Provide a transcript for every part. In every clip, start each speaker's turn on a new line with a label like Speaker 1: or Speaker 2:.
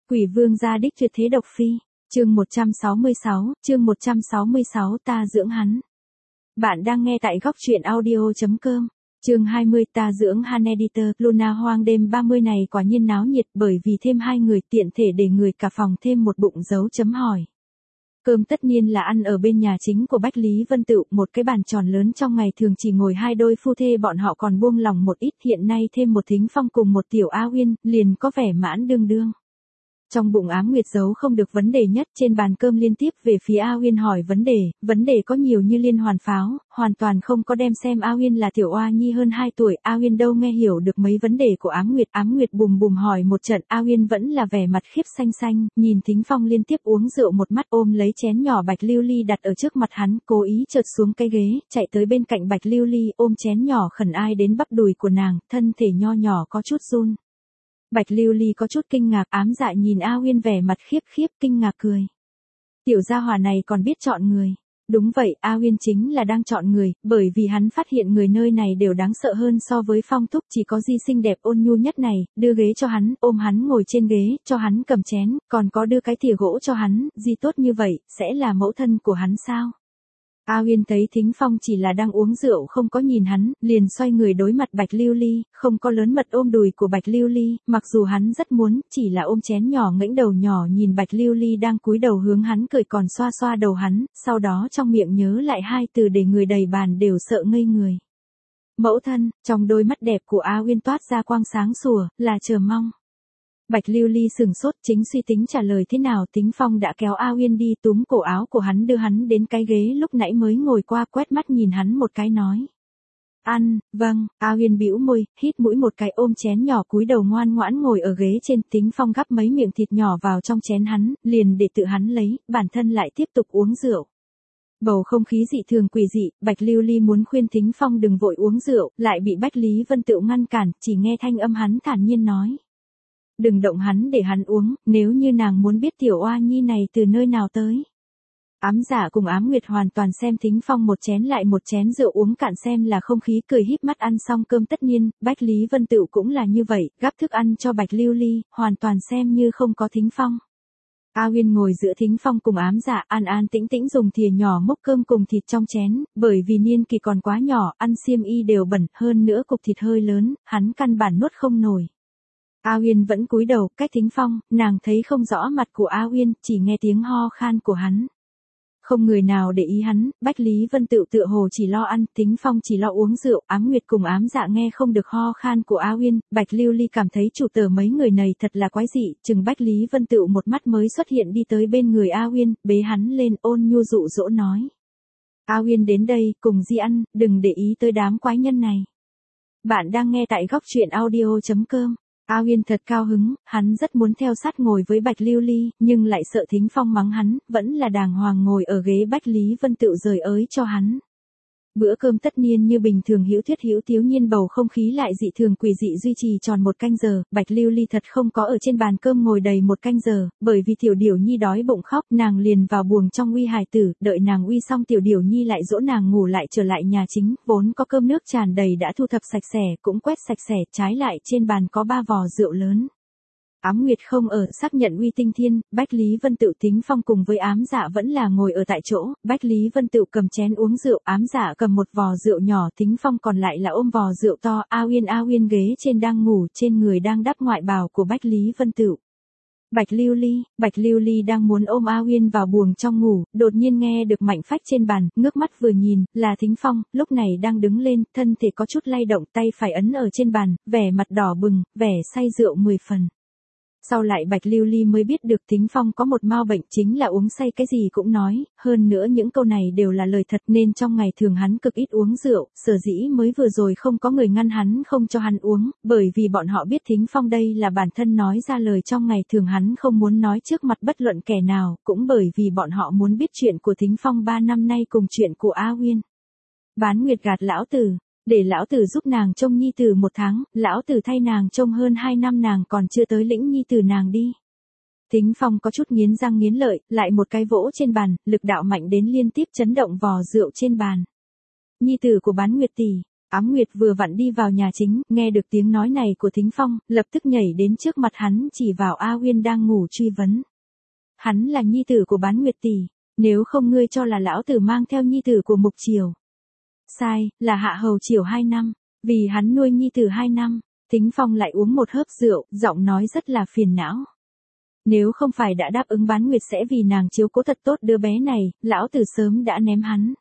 Speaker 1: Quỷ vương gia đích tuyệt thế độc phi, chương 166, ta dưỡng hắn. Bạn đang nghe tại góc truyện audio.com, chương 20 ta dưỡng hắn editor. Luna hoang đêm 30 này quả nhiên náo nhiệt bởi vì thêm hai người tiện thể để người cả phòng thêm một bụng dấu chấm hỏi. Cơm tất nhiên là ăn ở bên nhà chính của Bách Lý Vân Tựu, một cái bàn tròn lớn trong ngày thường chỉ ngồi hai đôi phu thê bọn họ còn buông lòng một ít, hiện nay thêm một Thính Phong cùng một Tiểu A Uyên, liền có vẻ mãn đương đương. Trong bụng Ám Nguyệt giấu không được vấn đề nhất, trên bàn cơm liên tiếp về phía A Uyên hỏi vấn đề có nhiều như liên hoàn pháo, hoàn toàn không có đem xem A Uyên là tiểu oa nhi hơn 2 tuổi, A Uyên đâu nghe hiểu được mấy vấn đề của Ám Nguyệt bùm bùm hỏi một trận, A Uyên vẫn là vẻ mặt khiếp xanh xanh, nhìn Thính Phong liên tiếp uống rượu một mắt ôm lấy chén nhỏ bạch lưu ly đặt ở trước mặt hắn, cố ý chợt xuống cái ghế, chạy tới bên cạnh bạch lưu ly ôm chén nhỏ khẩn ai đến bắp đùi của nàng, thân thể nho nhỏ có chút run. Bạch Lưu Ly có chút kinh ngạc, Ám Dạ nhìn A Uyên vẻ mặt khiếp kinh ngạc cười. Tiểu gia hỏa này còn biết chọn người. Đúng vậy, A Uyên chính là đang chọn người, bởi vì hắn phát hiện người nơi này đều đáng sợ hơn so với Phong Thúc, chỉ có Di xinh đẹp ôn nhu nhất này, đưa ghế cho hắn, ôm hắn ngồi trên ghế, cho hắn cầm chén, còn có đưa cái thìa gỗ cho hắn, Di tốt như vậy, sẽ là mẫu thân của hắn sao? A Uyên thấy Thính Phong chỉ là đang uống rượu không có nhìn hắn, liền xoay người đối mặt Bạch Lưu Ly, không có lớn mật ôm đùi của Bạch Lưu Ly, mặc dù hắn rất muốn, chỉ là ôm chén nhỏ ngẩng đầu nhỏ nhìn Bạch Lưu Ly đang cúi đầu hướng hắn cười còn xoa xoa đầu hắn, sau đó trong miệng nhớ lại hai từ để người đầy bàn đều sợ ngây người. Mẫu thân, trong đôi mắt đẹp của A Uyên toát ra quang sáng sủa, là chờ mong. Bạch Lưu Ly sừng sốt, chính suy tính trả lời thế nào, Thính Phong đã kéo A Uyên đi túm cổ áo của hắn đưa hắn đến cái ghế lúc nãy mới ngồi qua, quét mắt nhìn hắn một cái nói. Ăn, vâng, A Uyên bĩu môi, hít mũi một cái ôm chén nhỏ cúi đầu ngoan ngoãn ngồi ở ghế trên, Thính Phong gắp mấy miệng thịt nhỏ vào trong chén hắn, liền để tự hắn lấy, bản thân lại tiếp tục uống rượu. Bầu không khí dị thường quỷ dị, Bạch Lưu Ly muốn khuyên Thính Phong đừng vội uống rượu, lại bị Bách Lý Vân Tựu ngăn cản, chỉ nghe thanh âm hắn thản nhiên nói. Đừng động hắn để hắn uống, nếu như nàng muốn biết tiểu oa nhi này từ nơi nào tới. Ám Dạ cùng Ám Nguyệt hoàn toàn xem Thính Phong một chén lại một chén rượu uống cạn xem là không khí, cười híp mắt ăn xong cơm tất nhiên, Bách Lý Vân Tựu cũng là như vậy, gắp thức ăn cho Bạch Lưu Ly, hoàn toàn xem như không có Thính Phong. A Uyên ngồi giữa Thính Phong cùng Ám Dạ an an tĩnh tĩnh dùng thìa nhỏ múc cơm cùng thịt trong chén, bởi vì niên kỳ còn quá nhỏ, ăn xiêm y đều bẩn, hơn nữa cục thịt hơi lớn, hắn căn bản nuốt không nổi. A Uyên vẫn cúi đầu, cách Thính Phong, nàng thấy không rõ mặt của A Uyên, chỉ nghe tiếng ho khan của hắn. Không người nào để ý hắn, Bách Lý Vân Tựu tựa hồ chỉ lo ăn, Thính Phong chỉ lo uống rượu, Ám Nguyệt cùng Ám Dạ nghe không được ho khan của A Uyên, Bạch Lưu Ly cảm thấy chủ tớ mấy người này thật là quái dị, chừng Bách Lý Vân Tựu một mắt mới xuất hiện đi tới bên người A Uyên, bế hắn lên ôn nhu dụ dỗ nói. A Uyên đến đây, cùng Di ăn, đừng để ý tới đám quái nhân này. Bạn đang nghe tại góc truyện audio.com. A Uyên thật cao hứng, hắn rất muốn theo sát ngồi với Bạch Lưu Ly, nhưng lại sợ Thính Phong mắng hắn, vẫn là đàng hoàng ngồi ở ghế Bách Lý Vân Tựu rời ới cho hắn. Bữa cơm tất nhiên như bình thường hữu thuyết hữu tiếu, nhiên bầu không khí lại dị thường quỷ dị duy trì tròn một canh giờ, Bạch Lưu Ly thật không có ở trên bàn cơm ngồi đầy một canh giờ, bởi vì tiểu điểu nhi đói bụng khóc, nàng liền vào buồng trong uy hài tử, đợi nàng uy xong tiểu điểu nhi lại dỗ nàng ngủ lại trở lại nhà chính, vốn có cơm nước tràn đầy đã thu thập sạch sẽ, cũng quét sạch sẽ, trái lại trên bàn có 3 vò rượu lớn. Ám Nguyệt không ở, xác nhận uy tinh thiên, Bách Lý Vân Tựu Thính Phong cùng với Ám Dạ vẫn là ngồi ở tại chỗ, Bách Lý Vân Tựu cầm chén uống rượu, Ám Dạ cầm một vò rượu nhỏ, Thính Phong còn lại là ôm vò rượu to, A Uyên ghế trên đang ngủ, trên người đang đắp ngoại bào của Bách Lý Vân Tựu. Bạch Lưu Ly đang muốn ôm A Uyên vào buồng trong ngủ, đột nhiên nghe được mảnh phách trên bàn, ngước mắt vừa nhìn, là Thính Phong, lúc này đang đứng lên, thân thể có chút lay động, tay phải ấn ở trên bàn, vẻ mặt đỏ bừng, vẻ say rượu 10 phần. Sau lại Bạch Lưu Ly mới biết được Thính Phong có một mau bệnh, chính là uống say cái gì cũng nói, hơn nữa những câu này đều là lời thật nên trong ngày thường hắn cực ít uống rượu, sở dĩ mới vừa rồi không có người ngăn hắn không cho hắn uống, bởi vì bọn họ biết Thính Phong đây là bản thân nói ra lời trong ngày thường hắn không muốn nói trước mặt bất luận kẻ nào, cũng bởi vì bọn họ muốn biết chuyện của Thính Phong 3 năm nay cùng chuyện của A Uyên. Bán Nguyệt gạt lão tử. Để lão tử giúp nàng trông nhi tử 1 tháng, lão tử thay nàng trông hơn 2 năm nàng còn chưa tới lĩnh nhi tử nàng đi. Thính Phong có chút nghiến răng nghiến lợi, lại một cái vỗ trên bàn, lực đạo mạnh đến liên tiếp chấn động vò rượu trên bàn. Nhi tử của Bán Nguyệt tỷ, Ám Nguyệt vừa vặn đi vào nhà chính, nghe được tiếng nói này của Thính Phong, lập tức nhảy đến trước mặt hắn chỉ vào A Uyên đang ngủ truy vấn. Hắn là nhi tử của Bán Nguyệt tỷ, nếu không ngươi cho là lão tử mang theo nhi tử của Mục Triều. Sai, là Hạ Hầu Triều 2 năm, vì hắn nuôi nhi tử 2 năm. Thính Phong lại uống một hớp rượu, giọng nói rất là phiền não. Nếu không phải đã đáp ứng Bán Nguyệt sẽ vì nàng chiếu cố thật tốt đứa bé này, lão tử sớm đã ném hắn.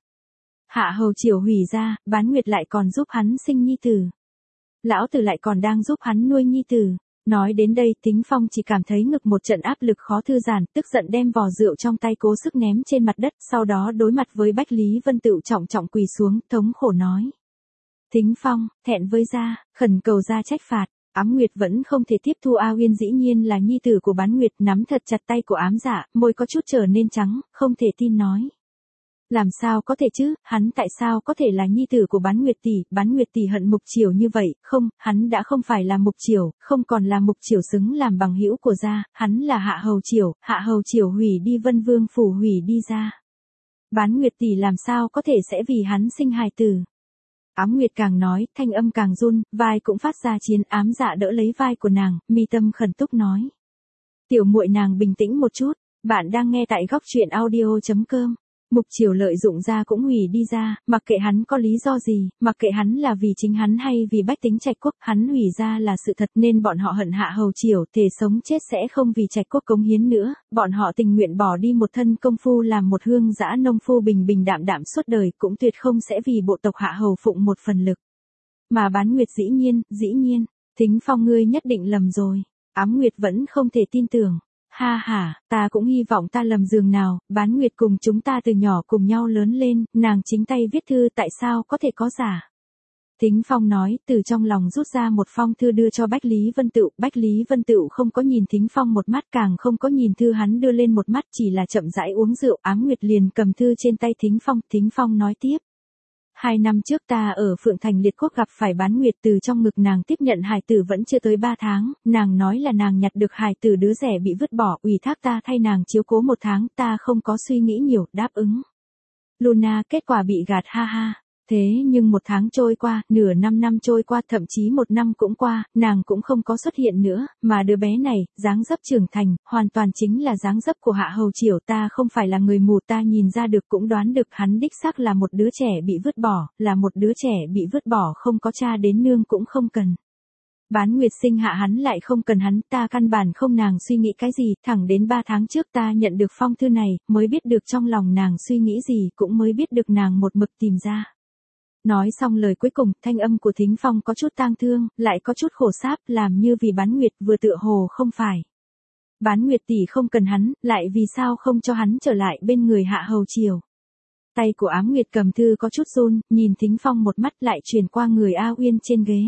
Speaker 1: Hạ Hầu Triều hủy ra, Bán Nguyệt lại còn giúp hắn sinh nhi tử. Lão tử lại còn đang giúp hắn nuôi nhi tử. Nói đến đây Thính Phong chỉ cảm thấy ngực một trận áp lực khó thư giãn, tức giận đem vò rượu trong tay cố sức ném trên mặt đất, sau đó đối mặt với Bách Lý Vân Tựu trọng trọng quỳ xuống, thống khổ nói. Thính Phong, thẹn với gia, khẩn cầu gia trách phạt. Ám Nguyệt vẫn không thể tiếp thu A Uyên dĩ nhiên là nhi tử của Bán Nguyệt, nắm thật chặt tay của Ám Dạ, môi có chút trở nên trắng, không thể tin nói. Làm sao có thể chứ, hắn tại sao có thể là nhi tử của Bán Nguyệt tỷ hận Mục Triều như vậy, không, hắn đã không phải là Mục Triều, không còn là Mục Triều xứng làm bằng hữu của gia, hắn là Hạ Hầu Triều hủy đi Vân Vương phủ hủy đi gia. Bán Nguyệt tỷ làm sao có thể sẽ vì hắn sinh hài tử. Ám Nguyệt càng nói, thanh âm càng run, vai cũng phát ra chiến. Ám Dạ đỡ lấy vai của nàng, mi tâm khẩn túc nói. Tiểu muội nàng bình tĩnh một chút, bạn đang nghe tại góc truyện audio.com. Mục Triều lợi dụng ra cũng hủy đi ra, mặc kệ hắn có lý do gì, mặc kệ hắn là vì chính hắn hay vì bách tính Trạch Quốc, hắn hủy ra là sự thật nên bọn họ hận Hạ Hầu Triều, thề sống chết sẽ không vì Trạch Quốc cống hiến nữa, bọn họ tình nguyện bỏ đi một thân công phu làm một hương dã nông phu bình bình đạm đạm suốt đời, cũng tuyệt không sẽ vì bộ tộc Hạ Hầu phụng một phần lực. Mà Bán Nguyệt dĩ nhiên, Thính Phong ngươi nhất định lầm rồi. Ám Nguyệt vẫn không thể tin tưởng. Ha ha, ta cũng hy vọng ta lầm giường nào, Bán Nguyệt cùng chúng ta từ nhỏ cùng nhau lớn lên, nàng chính tay viết thư tại sao có thể có giả. Thính Phong nói, từ trong lòng rút ra một phong thư đưa cho Bách Lý Vân Tựu, Bách Lý Vân Tựu không có nhìn Thính Phong một mắt, càng không có nhìn thư hắn đưa lên một mắt, chỉ là chậm rãi uống rượu. Ám Nguyệt liền cầm thư trên tay Thính Phong nói tiếp. 2 năm trước ta ở Phượng Thành Liệt Quốc gặp phải Bán Nguyệt, từ trong ngực nàng tiếp nhận hài tử vẫn chưa tới 3 tháng, nàng nói là nàng nhặt được hài tử đứa rẻ bị vứt bỏ, ủy thác ta thay nàng chiếu cố 1 tháng, ta không có suy nghĩ nhiều, đáp ứng. Luna, kết quả bị gạt ha ha. Thế nhưng 1 tháng trôi qua, nửa năm trôi qua, thậm chí 1 năm cũng qua, nàng cũng không có xuất hiện nữa, mà đứa bé này, dáng dấp trưởng thành, hoàn toàn chính là dáng dấp của Hạ Hầu Triều. Ta không phải là người mù, ta nhìn ra được cũng đoán được hắn đích xác là một đứa trẻ bị vứt bỏ, là một đứa trẻ bị vứt bỏ không có cha đến nương cũng không cần. Bán Nguyệt sinh hạ hắn lại không cần hắn, ta căn bản không nàng suy nghĩ cái gì, thẳng đến 3 tháng trước ta nhận được phong thư này, mới biết được trong lòng nàng suy nghĩ gì, cũng mới biết được nàng một mực tìm ra. Nói xong lời cuối cùng, thanh âm của Thính Phong có chút tang thương, lại có chút khổ sáp, làm như vì Bán Nguyệt vừa tựa hồ không phải. Bán Nguyệt tỷ không cần hắn, lại vì sao không cho hắn trở lại bên người Hạ Hầu Triều. Tay của Ám Nguyệt cầm thư có chút run, nhìn Thính Phong một mắt lại chuyển qua người A Uyên trên ghế.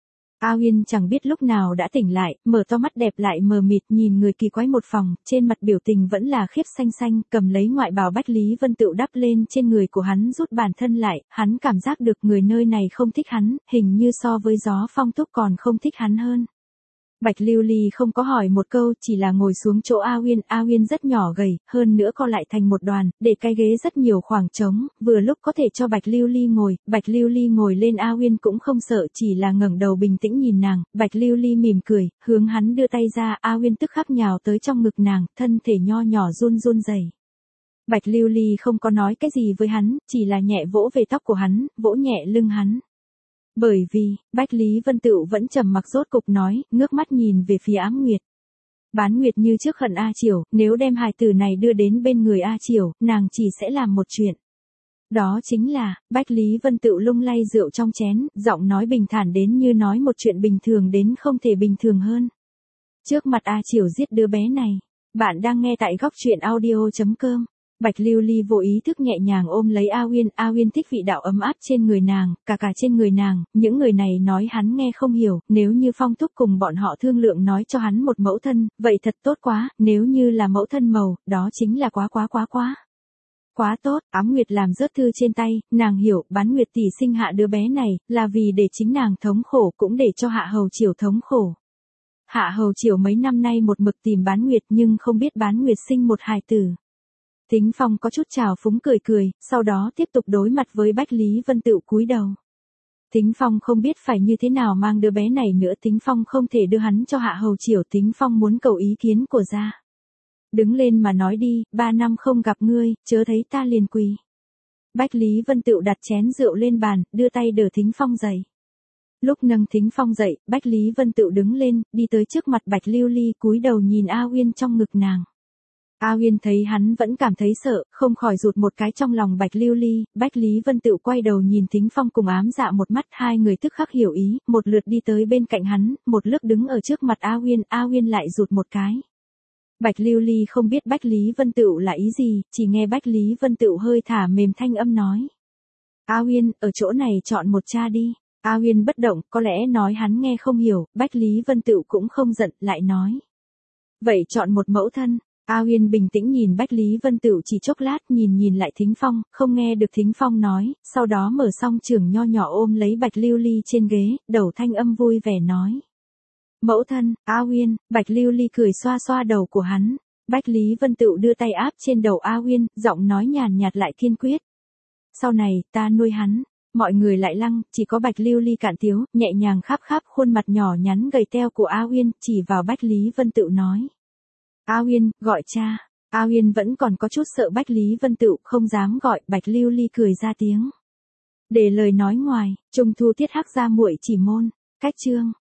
Speaker 1: A Uyên chẳng biết lúc nào đã tỉnh lại, mở to mắt đẹp lại mờ mịt nhìn người kỳ quái một phòng, trên mặt biểu tình vẫn là khiếp xanh xanh, cầm lấy ngoại bào Bách Lý Vân Tựu đắp lên trên người của hắn rút bản thân lại, hắn cảm giác được người nơi này không thích hắn, hình như so với Gió Phong Túc còn không thích hắn hơn. Bạch Lưu Ly không có hỏi một câu, chỉ là ngồi xuống chỗ A Uyên rất nhỏ gầy, hơn nữa co lại thành một đoàn, để cái ghế rất nhiều khoảng trống, vừa lúc có thể cho Bạch Lưu Ly ngồi. Bạch Lưu Ly ngồi lên, A Uyên cũng không sợ, chỉ là ngẩng đầu bình tĩnh nhìn nàng. Bạch Lưu Ly mỉm cười, hướng hắn đưa tay ra, A Uyên tức khắc nhào tới trong ngực nàng, thân thể nho nhỏ run run rẩy. Bạch Lưu Ly không có nói cái gì với hắn, chỉ là nhẹ vỗ về tóc của hắn, vỗ nhẹ lưng hắn. Bởi vì, Bách Lý Vân Tựu vẫn trầm mặc, rốt cục nói, ngước mắt nhìn về phía Ám Nguyệt. Bán Nguyệt như trước hận A Triều, nếu đem hài tử này đưa đến bên người A Triều, nàng chỉ sẽ làm một chuyện. Đó chính là, Bách Lý Vân Tựu lung lay rượu trong chén, giọng nói bình thản đến như nói một chuyện bình thường đến không thể bình thường hơn. Trước mặt A Triều giết đứa bé này, bạn đang nghe tại góc truyện audio.com. Bạch Lưu Ly vô ý thức nhẹ nhàng ôm lấy A Uyên thích vị đạo ấm áp trên người nàng, cả trên người nàng, những người này nói hắn nghe không hiểu, nếu như Phong Túc cùng bọn họ thương lượng nói cho hắn một mẫu thân, vậy thật tốt quá, nếu như là mẫu thân màu, đó chính là quá. Quá tốt, Ám Nguyệt làm rớt thư trên tay, nàng hiểu, Bán Nguyệt tỷ sinh hạ đứa bé này, là vì để chính nàng thống khổ cũng để cho Hạ Hầu Triều thống khổ. Hạ Hầu Triều mấy năm nay một mực tìm Bán Nguyệt nhưng không biết Bán Nguyệt sinh một hài tử. Thính Phong có chút trào phúng cười, sau đó tiếp tục đối mặt với Bách Lý Vân Tựu cúi đầu. Tính Phong không biết phải như thế nào mang đứa bé này nữa, Tính Phong không thể đưa hắn cho Hạ Hầu Chiểu, Tính Phong muốn cầu ý kiến của gia. Đứng lên mà nói đi, 3 năm không gặp ngươi, chớ thấy ta liền quỳ. Bách Lý Vân Tựu đặt chén rượu lên bàn, đưa tay đỡ Thính Phong dậy. Lúc nâng Thính Phong dậy, Bách Lý Vân Tựu đứng lên, đi tới trước mặt Bạch Lưu Ly, cúi đầu nhìn A Uyên trong ngực nàng. A Uyên thấy hắn vẫn cảm thấy sợ, không khỏi rụt một cái trong lòng Bạch Lưu Ly. Bách Lý Vân Tựu quay đầu nhìn Thính Phong cùng ám dạ một mắt, hai người tức khắc hiểu ý, một lượt đi tới bên cạnh hắn, một lướt đứng ở trước mặt A Uyên lại rụt một cái. Bạch Lưu Ly không biết Bách Lý Vân Tựu là ý gì, chỉ nghe Bách Lý Vân Tựu hơi thả mềm thanh âm nói. A Uyên, ở chỗ này chọn một cha đi. A Uyên bất động, có lẽ nói hắn nghe không hiểu, Bách Lý Vân Tựu cũng không giận, lại nói. Vậy chọn một mẫu thân. A Uyên bình tĩnh nhìn Bách Lý Vân Tựu chỉ chốc lát, nhìn lại Thính Phong, không nghe được Thính Phong nói, sau đó mở song trưởng nho nhỏ ôm lấy Bạch Lưu Ly trên ghế, đầu thanh âm vui vẻ nói. Mẫu thân, A Uyên. Bạch Lưu Ly cười xoa xoa đầu của hắn. Bách Lý Vân Tựu đưa tay áp trên đầu A Uyên, giọng nói nhàn nhạt lại kiên quyết. Sau này, ta nuôi hắn. Mọi người lại lăng, chỉ có Bạch Lưu Ly cạn tiếu, nhẹ nhàng khắp khuôn mặt nhỏ nhắn gầy teo của A Uyên, chỉ vào Bách Lý Vân Tựu nói. A Uyên, gọi cha. A Uyên vẫn còn có chút sợ Bách Lý Vân Tựu, không dám gọi. Bạch Lưu Ly cười ra tiếng. Để lời nói ngoài, Trung thu tiết hắc gia muội chỉ môn. Cách chương